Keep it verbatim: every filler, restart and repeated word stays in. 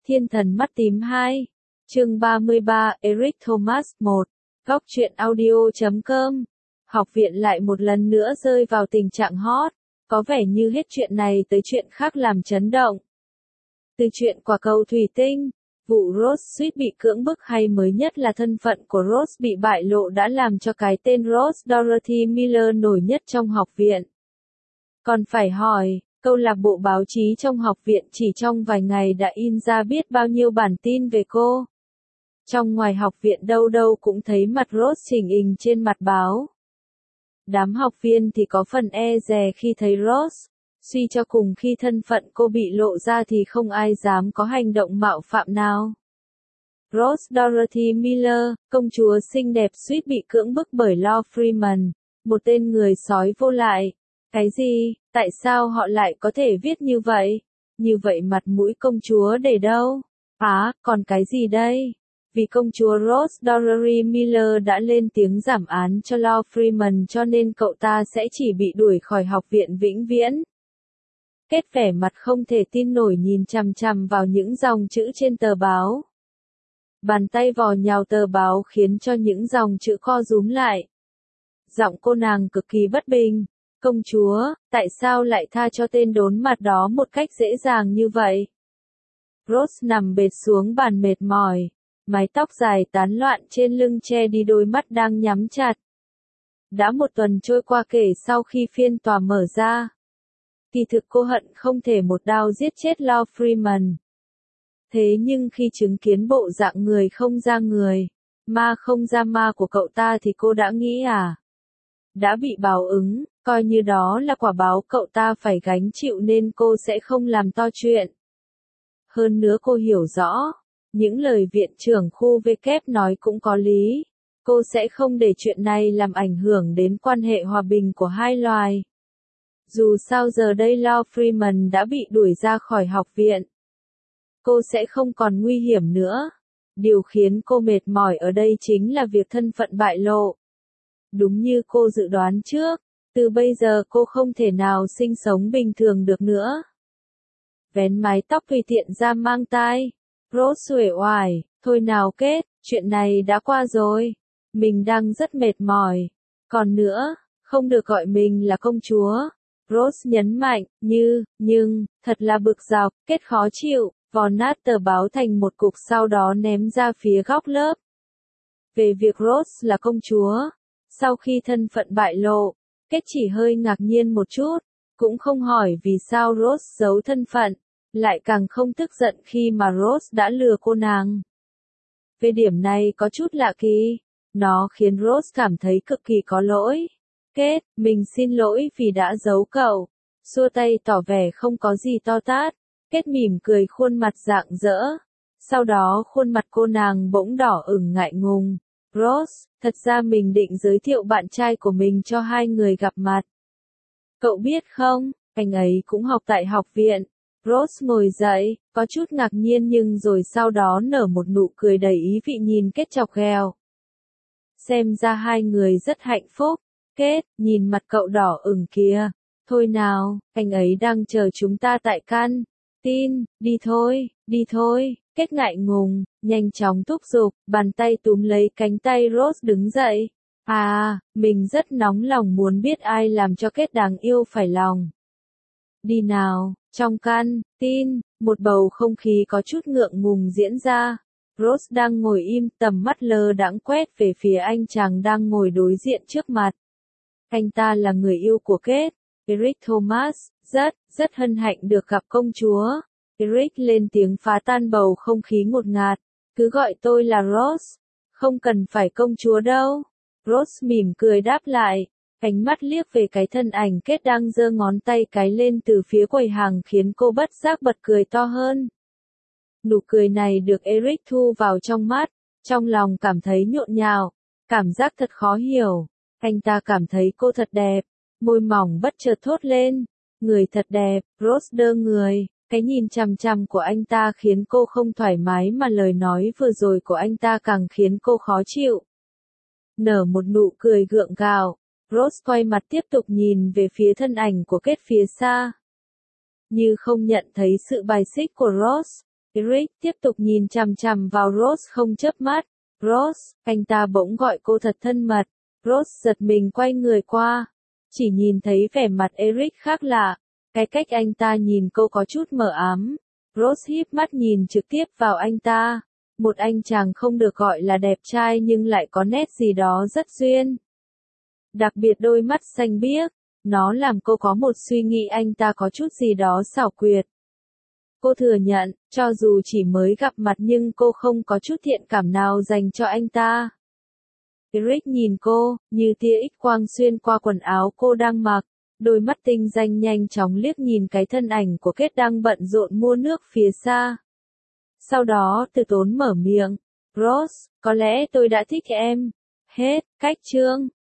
Thiên thần mắt tím hai. Chương ba mươi ba, Eric Thomas một. Góc truyện audio chấm com. Học viện lại một lần nữa rơi vào tình trạng hot, có vẻ như hết chuyện này tới chuyện khác làm chấn động. Từ chuyện quả cầu thủy tinh, vụ Rose suýt bị cưỡng bức hay mới nhất là thân phận của Rose bị bại lộ đã làm cho cái tên Rose Dorothy Miller nổi nhất trong học viện. Còn phải hỏi, câu lạc bộ báo chí trong học viện chỉ trong vài ngày đã in ra biết bao nhiêu bản tin về cô. Trong ngoài học viện đâu đâu cũng thấy mặt Rose chỉnh hình trên mặt báo. Đám học viên thì có phần e dè khi thấy Rose, suy cho cùng khi thân phận cô bị lộ ra thì không ai dám có hành động mạo phạm nào. Rose Dorothy Miller, công chúa xinh đẹp suýt bị cưỡng bức bởi Lord Freeman, một tên người sói vô lại. Cái gì? Tại sao họ lại có thể viết như vậy? Như vậy mặt mũi công chúa để đâu? À, còn cái gì đây? Vì công chúa Rose Dorothy Miller đã lên tiếng giảm án cho Lord Freeman cho nên cậu ta sẽ chỉ bị đuổi khỏi học viện vĩnh viễn. Kết vẻ mặt không thể tin nổi nhìn chằm chằm vào những dòng chữ trên tờ báo. Bàn tay vò nhào tờ báo khiến cho những dòng chữ co rúm lại. Giọng cô nàng cực kỳ bất bình. Công chúa, tại sao lại tha cho tên đốn mặt đó một cách dễ dàng như vậy? Rose nằm bệt xuống bàn mệt mỏi, mái tóc dài tán loạn trên lưng che đi đôi mắt đang nhắm chặt. Đã một tuần trôi qua kể sau khi phiên tòa mở ra. Kỳ thực cô hận không thể một đao giết chết Lord Freeman. Thế nhưng khi chứng kiến bộ dạng người không ra người, ma không ra ma của cậu ta thì cô đã nghĩ à? Đã bị báo ứng, coi như đó là quả báo cậu ta phải gánh chịu nên cô sẽ không làm to chuyện. Hơn nữa cô hiểu rõ, những lời viện trưởng khu V kép nói cũng có lý. Cô sẽ không để chuyện này làm ảnh hưởng đến quan hệ hòa bình của hai loài. Dù sao giờ đây Lord Freeman đã bị đuổi ra khỏi học viện. Cô sẽ không còn nguy hiểm nữa. Điều khiến cô mệt mỏi ở đây chính là việc thân phận bại lộ. Đúng như cô dự đoán trước, từ bây giờ cô không thể nào sinh sống bình thường được nữa. Vén mái tóc tùy tiện ra mang tai. Rose uể oải, thôi nào kết, chuyện này đã qua rồi. Mình đang rất mệt mỏi. Còn nữa, không được gọi mình là công chúa. Rose nhấn mạnh, như, nhưng, thật là bực dọc, kết khó chịu, vò nát tờ báo thành một cục sau đó ném ra phía góc lớp. Về việc Rose là công chúa, sau khi thân phận bại lộ, Kết chỉ hơi ngạc nhiên một chút, cũng không hỏi vì sao Rose giấu thân phận, lại càng không tức giận khi mà Rose đã lừa cô nàng. Về điểm này có chút lạ kỳ, nó khiến Rose cảm thấy cực kỳ có lỗi. Kết, mình xin lỗi vì đã giấu cậu. Xua tay tỏ vẻ không có gì to tát. Kết mỉm cười khuôn mặt rạng rỡ. Sau đó khuôn mặt cô nàng bỗng đỏ ửng ngại ngùng. Rose, thật ra mình định giới thiệu bạn trai của mình cho hai người gặp mặt. Cậu biết không, anh ấy cũng học tại học viện. Rose ngồi dậy, có chút ngạc nhiên nhưng rồi sau đó nở một nụ cười đầy ý vị nhìn Kết chọc ghẹo. Xem ra hai người rất hạnh phúc. Kết, nhìn mặt cậu đỏ ửng kìa. Thôi nào, anh ấy đang chờ chúng ta tại căn tin, đi thôi, đi thôi. Kết ngại ngùng, nhanh chóng thúc giục, bàn tay túm lấy cánh tay Rose đứng dậy. À, mình rất nóng lòng muốn biết ai làm cho Kết đáng yêu phải lòng. Đi nào, trong căn tin, một bầu không khí có chút ngượng ngùng diễn ra. Rose đang ngồi im, tầm mắt lơ đãng quét về phía anh chàng đang ngồi đối diện trước mặt. Anh ta là người yêu của Kết, Eric Thomas, rất, rất hân hạnh được gặp công chúa. Eric lên tiếng phá tan bầu không khí ngột ngạt, cứ gọi tôi là Rose, không cần phải công chúa đâu. Rose mỉm cười đáp lại, ánh mắt liếc về cái thân ảnh Kết đang giơ ngón tay cái lên từ phía quầy hàng khiến cô bất giác bật cười to hơn. Nụ cười này được Eric thu vào trong mắt, trong lòng cảm thấy nhộn nhạo, cảm giác thật khó hiểu. Anh ta cảm thấy cô thật đẹp, môi mỏng bất chợt thốt lên, người thật đẹp. Rose đơ người, cái nhìn chằm chằm của anh ta khiến cô không thoải mái mà lời nói vừa rồi của anh ta càng khiến cô khó chịu. Nở một nụ cười gượng gạo, Rose quay mặt tiếp tục nhìn về phía thân ảnh của Kết phía xa. Như không nhận thấy sự bài xích của Rose, Eric tiếp tục nhìn chằm chằm vào Rose không chớp mắt. Rose, anh ta bỗng gọi cô thật thân mật. Rose giật mình quay người qua. Chỉ nhìn thấy vẻ mặt Eric khác lạ. Cái cách anh ta nhìn cô có chút mờ ám. Rose híp mắt nhìn trực tiếp vào anh ta. Một anh chàng không được gọi là đẹp trai nhưng lại có nét gì đó rất duyên. Đặc biệt đôi mắt xanh biếc. Nó làm cô có một suy nghĩ anh ta có chút gì đó xảo quyệt. Cô thừa nhận, cho dù chỉ mới gặp mặt nhưng cô không có chút thiện cảm nào dành cho anh ta. Eric nhìn cô, như tia X quang xuyên qua quần áo cô đang mặc. Đôi mắt tinh danh nhanh chóng liếc nhìn cái thân ảnh của Kết đang bận rộn mua nước phía xa. Sau đó từ tốn mở miệng. Rose, có lẽ tôi đã thích em. Hết, cách chương.